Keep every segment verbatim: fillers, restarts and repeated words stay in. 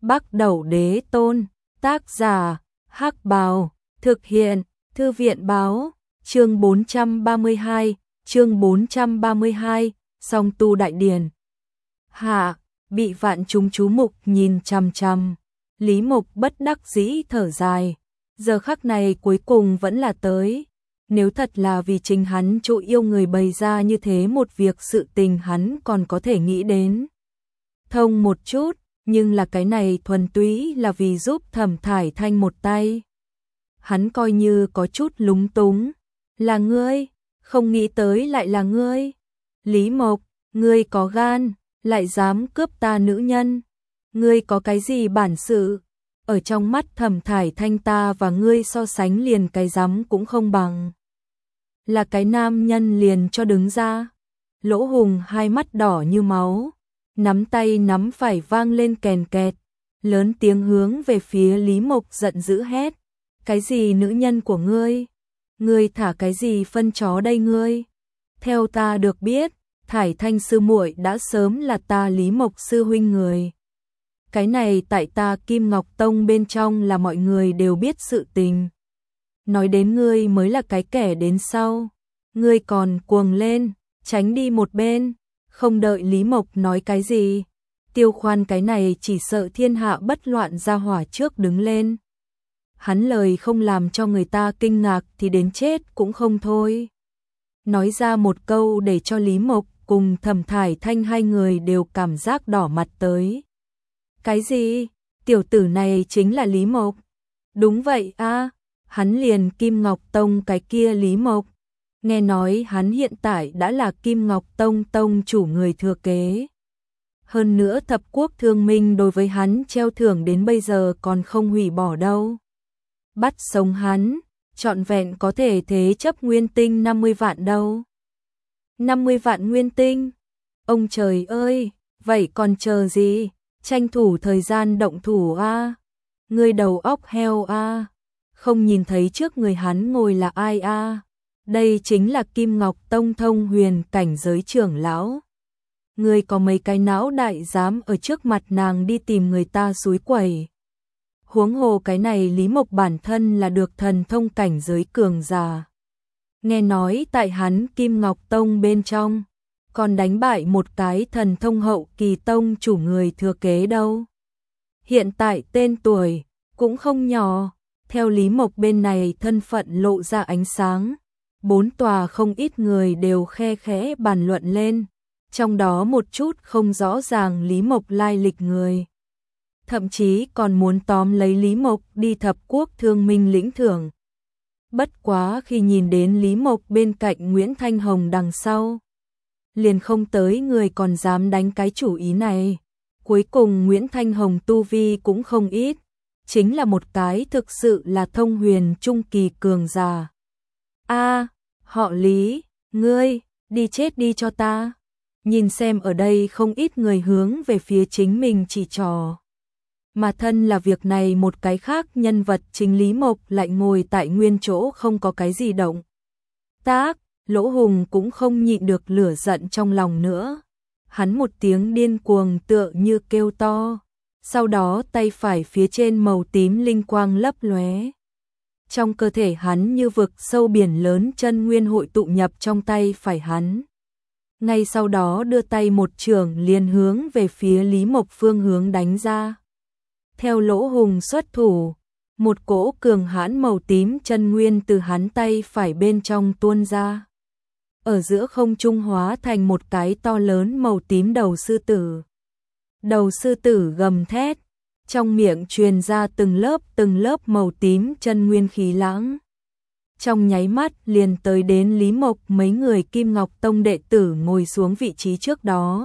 Bắc Đẩu Đế Tôn, tác giả, Hắc Bào, thực hiện, Thư viện báo, chương bốn trăm ba mươi hai, chương bốn trăm ba mươi hai, Song Tu Đại Điển. Hạ, bị vạn chúng chú mục nhìn chằm chằm, Lý Mộc bất đắc dĩ thở dài, giờ khắc này cuối cùng vẫn là tới. Nếu thật là vì chính hắn chỗ yêu người bày ra như thế một việc sự tình hắn còn có thể nghĩ đến thông một chút, nhưng là cái này thuần túy là vì giúp Thẩm Thải Thanh một tay. Hắn coi như có chút lúng túng, là ngươi, không nghĩ tới lại là ngươi. Lý Mộc, ngươi có gan, lại dám cướp ta nữ nhân. Ngươi có cái gì bản sự? Ở trong mắt Thẩm Thải Thanh ta và ngươi so sánh liền cái rắm cũng không bằng. Là cái nam nhân liền cho đứng ra. Lỗ Hùng hai mắt đỏ như máu, nắm tay nắm phải vang lên kèn kẹt, lớn tiếng hướng về phía Lý Mộc giận dữ hét. Cái gì nữ nhân của ngươi? Ngươi thả cái gì phân chó đây ngươi? Theo ta được biết, Thải Thanh sư muội đã sớm là ta Lý Mộc sư huynh người. Cái này tại ta Kim Ngọc Tông bên trong là mọi người đều biết sự tình. Nói đến ngươi mới là cái kẻ đến sau. Ngươi còn cuồng lên, tránh đi một bên. Không đợi Lý Mộc nói cái gì, Tiêu Khoan cái này chỉ sợ thiên hạ bất loạn ra hỏa trước đứng lên. Hắn lời không làm cho người ta kinh ngạc thì đến chết cũng không thôi. Nói ra một câu để cho Lý Mộc cùng Thẩm Thải Thanh hai người đều cảm giác đỏ mặt tới. Cái gì? Tiểu tử này chính là Lý Mộc? Đúng vậy a, à, hắn liền Kim Ngọc Tông cái kia Lý Mộc. Nghe nói hắn hiện tại đã là Kim Ngọc Tông tông chủ người thừa kế. Hơn nữa thập quốc thương minh đối với hắn treo thưởng đến bây giờ còn không hủy bỏ đâu. Bắt sống hắn, trọn vẹn có thể thế chấp nguyên tinh năm mươi vạn đâu. năm mươi vạn nguyên tinh? Ông trời ơi, vậy còn chờ gì? Tranh thủ thời gian động thủ a. À? Ngươi đầu óc heo a. À? Không nhìn thấy trước người hắn ngồi là ai a? À? Đây chính là Kim Ngọc Tông thông huyền cảnh giới trưởng lão. Ngươi có mấy cái não đại dám ở trước mặt nàng đi tìm người ta xúi quẩy. Huống hồ cái này Lý Mộc bản thân là được thần thông cảnh giới cường giả. Nghe nói tại hắn Kim Ngọc Tông bên trong, còn đánh bại một cái thần thông hậu kỳ tông chủ người thừa kế đâu. Hiện tại tên tuổi cũng không nhỏ, theo Lý Mộc bên này thân phận lộ ra ánh sáng. Bốn tòa không ít người đều khe khẽ bàn luận lên, trong đó một chút không rõ ràng Lý Mộc lai lịch người. Thậm chí còn muốn tóm lấy Lý Mộc đi thập quốc thương minh lĩnh thưởng. Bất quá khi nhìn đến Lý Mộc bên cạnh Nguyễn Thanh Hồng đằng sau, liền không tới người còn dám đánh cái chủ ý này. Cuối cùng Nguyễn Thanh Hồng tu vi cũng không ít, chính là một cái thực sự là thông huyền trung kỳ cường giả. A, à, họ Lý, ngươi, đi chết đi cho ta. Nhìn xem ở đây không ít người hướng về phía chính mình chỉ trò. Mà thân là việc này một cái khác nhân vật chính Lý Mộc lại ngồi tại nguyên chỗ không có cái gì động. Tác, Lỗ Hùng cũng không nhịn được lửa giận trong lòng nữa. Hắn một tiếng điên cuồng tựa như kêu to. Sau đó tay phải phía trên màu tím linh quang lấp lóe. Trong cơ thể hắn như vực sâu biển lớn chân nguyên hội tụ nhập trong tay phải hắn. Ngay sau đó đưa tay một chưởng liền hướng về phía Lý Mộc phương hướng đánh ra. Theo Lỗ Hùng xuất thủ, một cỗ cường hãn màu tím chân nguyên từ hắn tay phải bên trong tuôn ra. Ở giữa không trung hóa thành một cái to lớn màu tím đầu sư tử. Đầu sư tử gầm thét, trong miệng truyền ra từng lớp từng lớp màu tím chân nguyên khí lãng. Trong nháy mắt liền tới đến Lý Mộc mấy người Kim Ngọc Tông đệ tử ngồi xuống vị trí trước đó.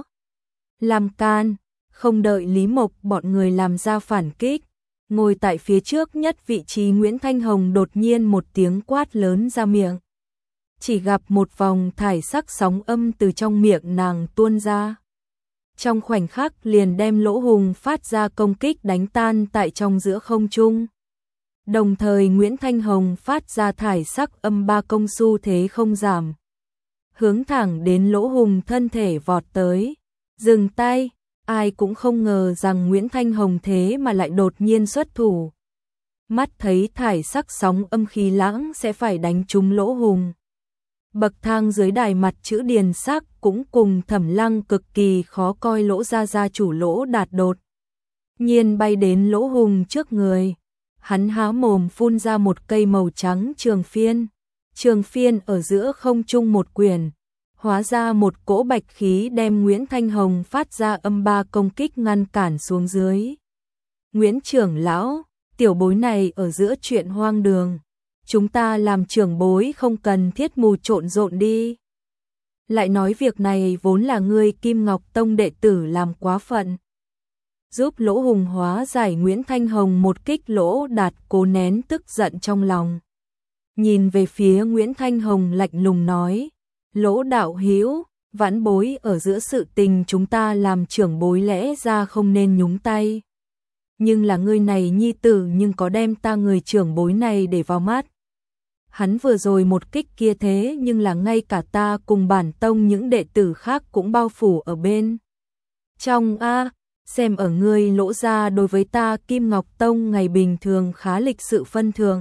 Làm can, không đợi Lý Mộc bọn người làm ra phản kích. Ngồi tại phía trước nhất vị trí Nguyễn Thanh Hồng đột nhiên một tiếng quát lớn ra miệng. Chỉ gặp một vòng thải sắc sóng âm từ trong miệng nàng tuôn ra. Trong khoảnh khắc liền đem Lỗ Hùng phát ra công kích đánh tan tại trong giữa không trung. Đồng thời Nguyễn Thanh Hồng phát ra thải sắc âm ba công xu thế không giảm. Hướng thẳng đến Lỗ Hùng thân thể vọt tới. Dừng tay, Ai cũng không ngờ rằng Nguyễn Thanh Hồng thế mà lại đột nhiên xuất thủ. Mắt thấy thải sắc sóng âm khí lãng sẽ phải đánh trúng Lỗ Hùng. Bậc thang dưới đài mặt chữ Điền Sắc cũng cùng Thẩm Lăng cực kỳ khó coi. Lỗ gia gia chủ Lỗ Đạt đột nhiên bay đến Lỗ Hùng trước người. Hắn há mồm phun ra một cây màu trắng trường phiên. Trường phiên ở giữa không trung một quyển, hóa ra một cỗ bạch khí đem Nguyễn Thanh Hồng phát ra âm ba công kích ngăn cản xuống dưới. Nguyễn trưởng lão, tiểu bối này ở giữa chuyện hoang đường. Chúng ta làm trưởng bối không cần thiết mù trộn rộn đi. Lại nói việc này vốn là ngươi Kim Ngọc Tông đệ tử làm quá phận. Giúp Lỗ Hùng hóa giải Nguyễn Thanh Hồng một kích. Lỗ Đạt cố nén tức giận trong lòng. Nhìn về phía Nguyễn Thanh Hồng lạnh lùng nói, Lỗ đạo hữu, vãn bối ở giữa sự tình chúng ta làm trưởng bối lẽ ra không nên nhúng tay. Nhưng là ngươi này nhi tử nhưng có đem ta người trưởng bối này để vào mắt. Hắn vừa rồi một kích kia thế nhưng là ngay cả ta cùng bản tông những đệ tử khác cũng bao phủ ở bên trong a. Xem ở ngươi Lỗ gia đối với ta Kim Ngọc Tông ngày bình thường khá lịch sự phân thượng.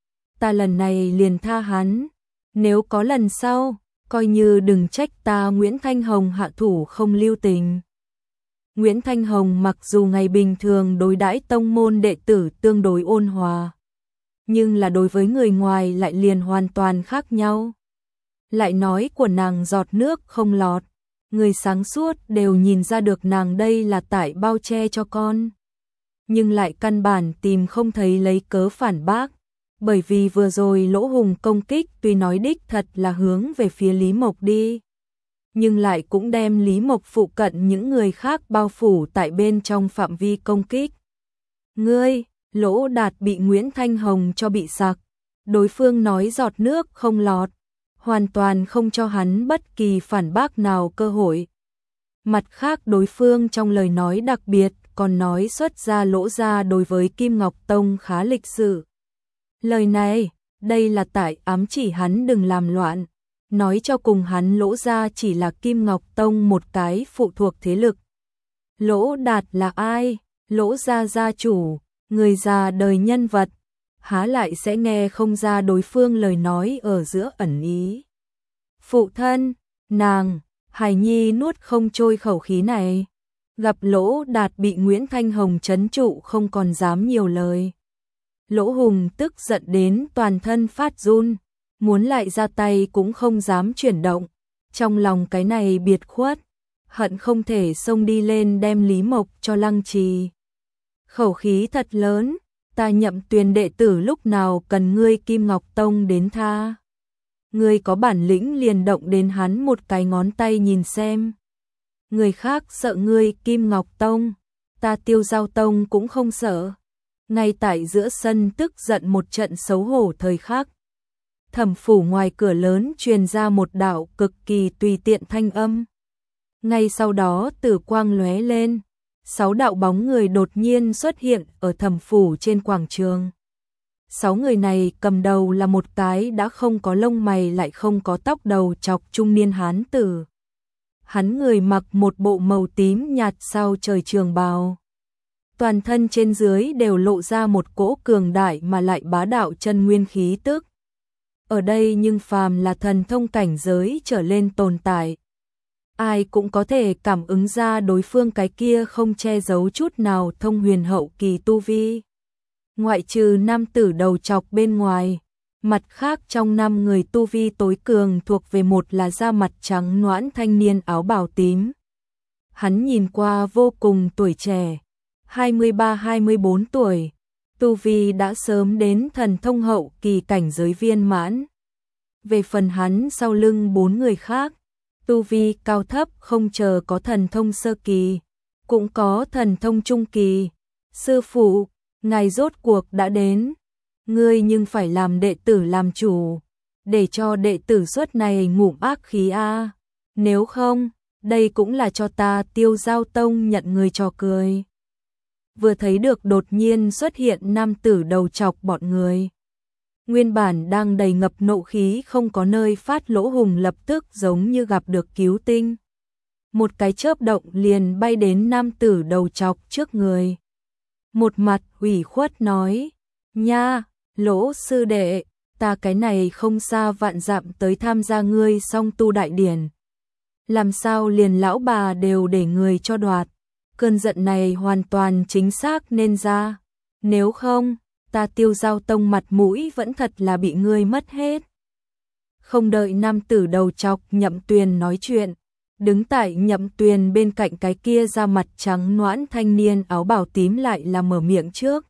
Ta lần này liền tha hắn. Nếu có lần sau, coi như đừng trách ta Nguyễn Thanh Hồng hạ thủ không lưu tình. Nguyễn Thanh Hồng mặc dù ngày bình thường đối đãi tông môn đệ tử tương đối ôn hòa, nhưng là đối với người ngoài lại liền hoàn toàn khác nhau. Lại nói của nàng giọt nước không lọt, người sáng suốt đều nhìn ra được nàng đây là tại bao che cho con. Nhưng lại căn bản tìm không thấy lấy cớ phản bác, bởi vì vừa rồi Lỗ Hùng công kích tuy nói đích thật là hướng về phía Lý Mộc đi, nhưng lại cũng đem Lý Mộc phụ cận những người khác bao phủ tại bên trong phạm vi công kích. Ngươi, Lỗ Đạt bị Nguyễn Thanh Hồng cho bị sặc, đối phương nói giọt nước không lọt, hoàn toàn không cho hắn bất kỳ phản bác nào cơ hội. Mặt khác đối phương trong lời nói đặc biệt còn nói xuất ra Lỗ gia đối với Kim Ngọc Tông khá lịch sự. Lời này, đây là tại ám chỉ hắn đừng làm loạn, nói cho cùng hắn Lỗ gia chỉ là Kim Ngọc Tông một cái phụ thuộc thế lực. Lỗ Đạt là ai? Lỗ gia gia chủ, người già đời nhân vật, há lại sẽ nghe không ra đối phương lời nói ở giữa ẩn ý. Phụ thân, nàng, hài nhi nuốt không trôi khẩu khí này. Gặp Lỗ Đạt bị Nguyễn Thanh Hồng trấn trụ không còn dám nhiều lời. Lỗ Hùng tức giận đến toàn thân phát run, muốn lại ra tay cũng không dám chuyển động. Trong lòng cái này biệt khuất, hận không thể xông đi lên đem Lý Mộc cho lăng trì. Khẩu khí thật lớn, ta Nhậm Tuyền đệ tử lúc nào cần ngươi Kim Ngọc Tông đến tha. Ngươi có bản lĩnh liền động đến hắn một cái ngón tay nhìn xem. Người khác sợ ngươi Kim Ngọc Tông, ta Tiêu Giao Tông cũng không sợ. Ngay tại giữa sân tức giận một trận xấu hổ thời khắc, Thẩm phủ ngoài cửa lớn truyền ra một đạo cực kỳ tùy tiện thanh âm. Ngay sau đó tử quang lóe lên, sáu đạo bóng người đột nhiên xuất hiện ở Thẩm phủ trên quảng trường. Sáu người này cầm đầu là một cái đã không có lông mày lại không có tóc đầu chọc trung niên hán tử. Hắn người mặc một bộ màu tím nhạt sao trời trường bào. Toàn thân trên dưới đều lộ ra một cỗ cường đại mà lại bá đạo chân nguyên khí tức. Ở đây nhưng phàm là thần thông cảnh giới trở lên tồn tại, ai cũng có thể cảm ứng ra đối phương cái kia không che giấu chút nào thông huyền hậu kỳ tu vi. Ngoại trừ nam tử đầu chọc bên ngoài, mặt khác trong năm người tu vi tối cường thuộc về một là da mặt trắng nõn thanh niên áo bào tím. Hắn nhìn qua vô cùng tuổi trẻ, hai mươi ba hai mươi bốn tuổi, tu vi đã sớm đến thần thông hậu kỳ cảnh giới viên mãn. Về phần hắn sau lưng bốn người khác, tu vi cao thấp không chờ có thần thông sơ kỳ, cũng có thần thông trung kỳ. Sư phụ, ngài rốt cuộc đã đến, ngươi nhưng phải làm đệ tử làm chủ, để cho đệ tử suốt này ngụm ác khí a, nếu không, đây cũng là cho ta Tiêu Giao Tông nhận người trò cười. Vừa thấy được đột nhiên xuất hiện nam tử đầu chọc bọn người, nguyên bản đang đầy ngập nộ khí không có nơi phát Lỗ Hùng lập tức giống như gặp được cứu tinh. một cái chớp động liền bay đến nam tử đầu chọc trước người. Một mặt ủy khuất nói, nha, Lỗ sư đệ, ta cái này không xa vạn dặm tới tham gia ngươi song tu đại điển. Làm sao liền lão bà đều để người cho đoạt, cơn giận này hoàn toàn chính xác nên ra, nếu không, ta Tiêu Giao Tông mặt mũi vẫn thật là bị ngươi mất hết. Không đợi nam tử đầu chọc Nhậm Tuyền nói chuyện, đứng tại Nhậm Tuyền bên cạnh cái kia da mặt trắng nõn thanh niên áo bào tím lại là mở miệng trước.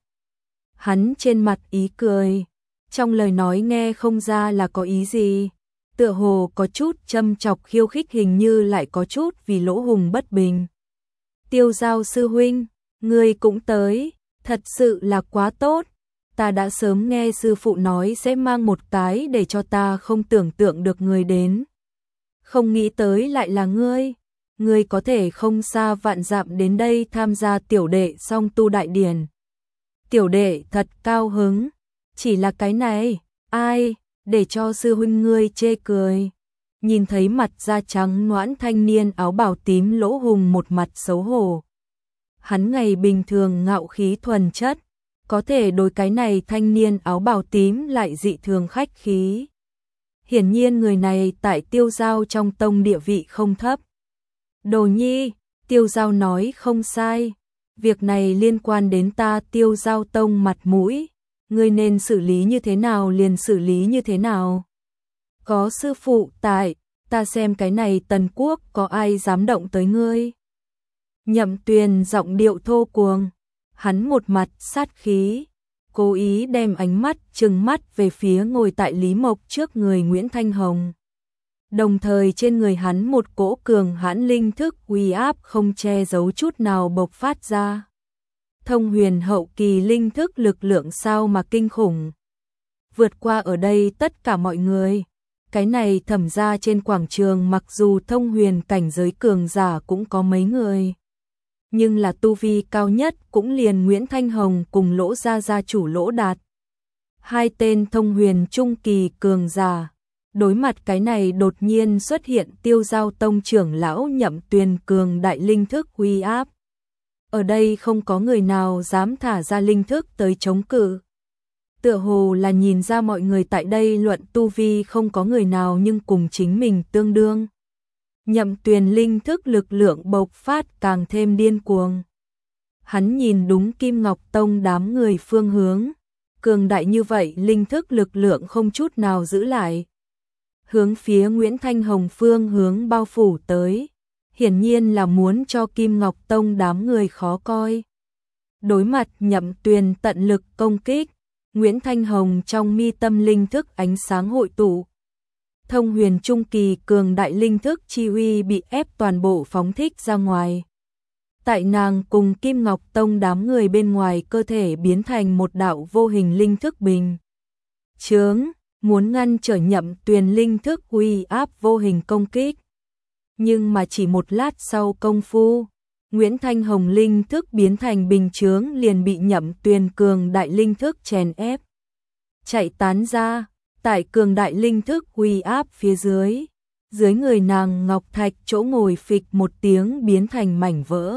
Hắn trên mặt ý cười, trong lời nói nghe không ra là có ý gì, tựa hồ có chút châm chọc khiêu khích, hình như lại có chút vì Lỗ Hùng bất bình. Tiêu Giao sư huynh, ngươi cũng tới, thật sự là quá tốt. Ta đã sớm nghe sư phụ nói sẽ mang một cái để cho ta không tưởng tượng được người đến. Không nghĩ tới lại là ngươi, ngươi có thể không xa vạn dặm đến đây tham gia tiểu đệ song tu đại điển. Tiểu đệ thật cao hứng, chỉ là cái này, ai, để cho sư huynh ngươi chê cười. Nhìn thấy mặt da trắng nõn thanh niên áo bào tím Lỗ Hùng một mặt xấu hổ. Hắn ngày bình thường ngạo khí thuần chất, có thể đối cái này thanh niên áo bào tím lại dị thường khách khí. Hiển nhiên người này tại Tiêu Giao trong tông địa vị không thấp. Đồ nhi, Tiêu Giao nói không sai, việc này liên quan đến ta Tiêu Giao tông mặt mũi, ngươi nên xử lý như thế nào liền xử lý như thế nào. Có sư phụ tại, ta xem cái này Tần Quốc có ai dám động tới ngươi. Nhậm Tuyền giọng điệu thô cuồng, hắn một mặt sát khí, cố ý đem ánh mắt trừng mắt về phía ngồi tại Lý Mộc trước người Nguyễn Thanh Hồng. Đồng thời trên người hắn một cỗ cường hãn linh thức uy áp không che giấu chút nào bộc phát ra. Thông huyền hậu kỳ linh thức lực lượng sao mà kinh khủng. Vượt qua ở đây tất cả mọi người. Cái này thẩm ra trên quảng trường mặc dù thông huyền cảnh giới cường giả cũng có mấy người. Nhưng là tu vi cao nhất cũng liền Nguyễn Thanh Hồng cùng Lỗ gia gia chủ Lỗ Đạt. Hai tên thông huyền trung kỳ cường giả. Đối mặt cái này đột nhiên xuất hiện Tiêu Giao tông trưởng lão Nhậm Tuyền cường đại linh thức uy áp. Ở đây không có người nào dám thả ra linh thức tới chống cự. Tựa hồ là nhìn ra mọi người tại đây luận tu vi không có người nào nhưng cùng chính mình tương đương. Nhậm Tuyền linh thức lực lượng bộc phát càng thêm điên cuồng. Hắn nhìn đúng Kim Ngọc Tông đám người phương hướng. Cường đại như vậy linh thức lực lượng không chút nào giữ lại. Hướng phía Nguyễn Thanh Hồng phương hướng bao phủ tới. Hiển nhiên là muốn cho Kim Ngọc Tông đám người khó coi. Đối mặt Nhậm Tuyền tận lực công kích, Nguyễn Thanh Hồng trong mi tâm linh thức ánh sáng hội tụ. Thông huyền trung kỳ cường đại linh thức chi uy bị ép toàn bộ phóng thích ra ngoài. Tại nàng cùng Kim Ngọc Tông đám người bên ngoài cơ thể biến thành một đạo vô hình linh thức bình chướng, muốn ngăn trở Nhậm Tuyền linh thức uy áp vô hình công kích. Nhưng mà chỉ một lát sau công phu, Nguyễn Thanh Hồng linh thức biến thành bình chướng liền bị Nhậm Tuyền cường đại linh thức chèn ép. Chạy tán ra, tại cường đại linh thức uy áp phía dưới, dưới người nàng ngọc thạch chỗ ngồi phịch một tiếng biến thành mảnh vỡ.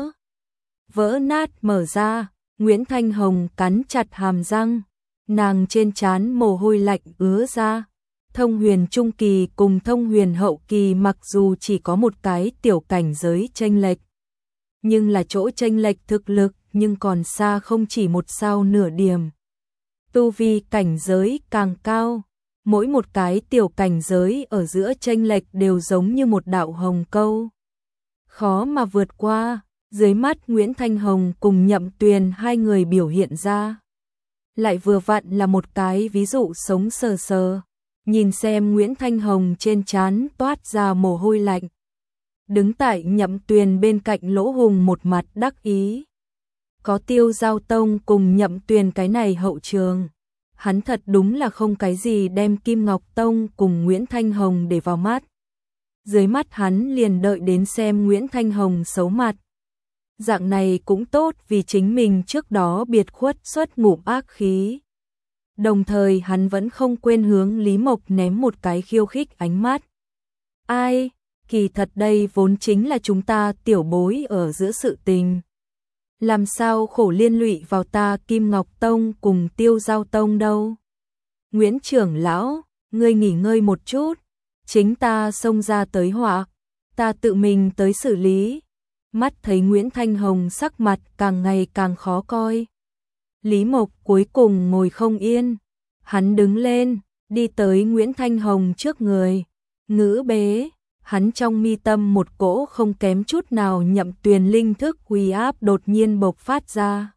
Vỡ nát mở ra, Nguyễn Thanh Hồng cắn chặt hàm răng, nàng trên trán mồ hôi lạnh ứa ra. Thông huyền trung kỳ cùng thông huyền hậu kỳ mặc dù chỉ có một cái tiểu cảnh giới chênh lệch, nhưng là chỗ chênh lệch thực lực nhưng còn xa không chỉ một sao nửa điểm. Tu vi cảnh giới càng cao, mỗi một cái tiểu cảnh giới ở giữa chênh lệch đều giống như một đạo hồng câu. Khó mà vượt qua, dưới mắt Nguyễn Thanh Hồng cùng Nhậm Tuyền hai người biểu hiện ra. Lại vừa vặn là một cái ví dụ sống sờ sờ. Nhìn xem Nguyễn Thanh Hồng trên trán toát ra mồ hôi lạnh. Đứng tại Nhậm Tuyền bên cạnh Lỗ Hùng một mặt đắc ý. Có Tiêu Giao tông cùng Nhậm Tuyền cái này hậu trường. Hắn thật đúng là không cái gì đem Kim Ngọc Tông cùng Nguyễn Thanh Hồng để vào mắt. Dưới mắt hắn liền đợi đến xem Nguyễn Thanh Hồng xấu mặt. Dạng này cũng tốt vì chính mình trước đó biệt khuất xuất ngụm ác khí. Đồng thời hắn vẫn không quên hướng Lý Mộc ném một cái khiêu khích ánh mắt. Ai, kỳ thật đây vốn chính là chúng ta tiểu bối ở giữa sự tình. Làm sao khổ liên lụy vào ta Kim Ngọc Tông cùng Tiêu Giao Tông đâu. Nguyễn trưởng lão, ngươi nghỉ ngơi một chút, chính ta xông ra tới họa, ta tự mình tới xử lý. Mắt thấy Nguyễn Thanh Hồng sắc mặt càng ngày càng khó coi. Lý Mộc cuối cùng ngồi không yên, hắn đứng lên, đi tới Nguyễn Thanh Hồng trước người, ngữ bế, hắn trong mi tâm một cỗ không kém chút nào Nhậm Tuyền linh thức uy áp đột nhiên bộc phát ra.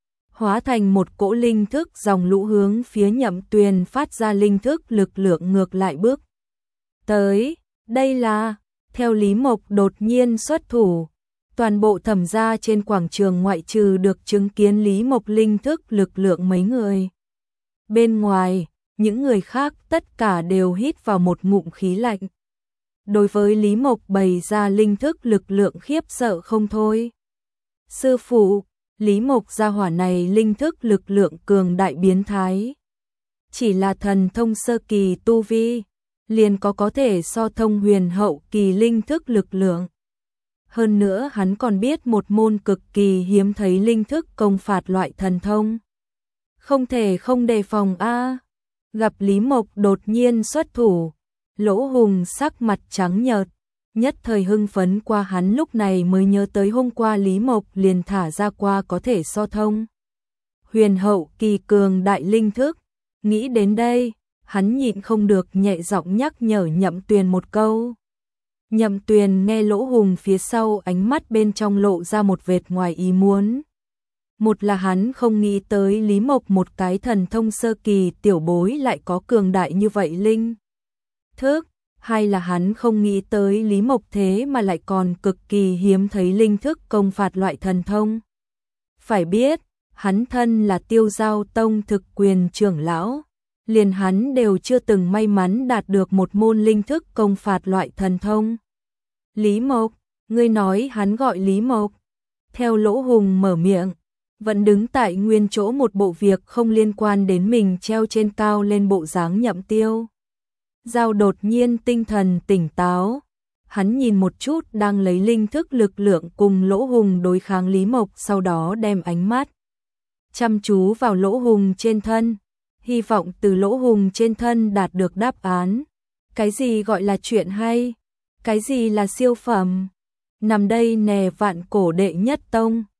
Hóa thành một cỗ linh thức dòng lũ hướng phía Nhậm Tuyền phát ra linh thức lực lượng ngược lại bước tới. Đây là, theo Lý Mộc đột nhiên xuất thủ, toàn bộ Thẩm gia trên quảng trường ngoại trừ được chứng kiến Lý Mộc linh thức lực lượng mấy người. Bên ngoài, những người khác tất cả đều hít vào một ngụm khí lạnh. Đối với Lý Mộc bày ra linh thức lực lượng khiếp sợ không thôi. Sư phụ, Lý Mộc gia hỏa này linh thức lực lượng cường đại biến thái. Chỉ là thần thông sơ kỳ tu vi, liền có có thể so thông huyền hậu kỳ linh thức lực lượng. Hơn nữa hắn còn biết một môn cực kỳ hiếm thấy linh thức công phạt loại thần thông. Không thể không đề phòng a. Gặp Lý Mộc đột nhiên xuất thủ, Lỗ Hùng sắc mặt trắng nhợt, nhất thời hưng phấn qua hắn lúc này mới nhớ tới hôm qua Lý Mộc liền thả ra qua có thể so thông huyền hậu kỳ cường đại linh thức. Nghĩ đến đây, hắn nhịn không được nhẹ giọng nhắc nhở Nhậm Tuyền một câu. Nhậm Tuyền nghe Lỗ Hùng phía sau, ánh mắt bên trong lộ ra một vệt ngoài ý muốn. Một là hắn không nghĩ tới Lý Mộc một cái thần thông sơ kỳ tiểu bối lại có cường đại như vậy linh thức, hai là hắn không nghĩ tới Lý Mộc thế mà lại còn cực kỳ hiếm thấy linh thức công phạt loại thần thông. Phải biết, hắn thân là Tiêu Giao Tông thực quyền trưởng lão, liền hắn đều chưa từng may mắn đạt được một môn linh thức công phạt loại thần thông. Lý Mộc, ngươi nói hắn gọi Lý Mộc? Theo Lỗ Hùng mở miệng, vẫn đứng tại nguyên chỗ một bộ việc không liên quan đến mình treo trên cao lên bộ dáng Nhậm Tiêu Giao đột nhiên tinh thần tỉnh táo. Hắn nhìn một chút đang lấy linh thức lực lượng cùng Lỗ Hùng đối kháng Lý Mộc, sau đó đem ánh mắt chăm chú vào Lỗ Hùng trên thân, hy vọng từ Lỗ Hùng trên thân đạt được đáp án. Cái gì gọi là chuyện hay? Cái gì là siêu phẩm? Nằm đây nè vạn cổ đệ nhất tông,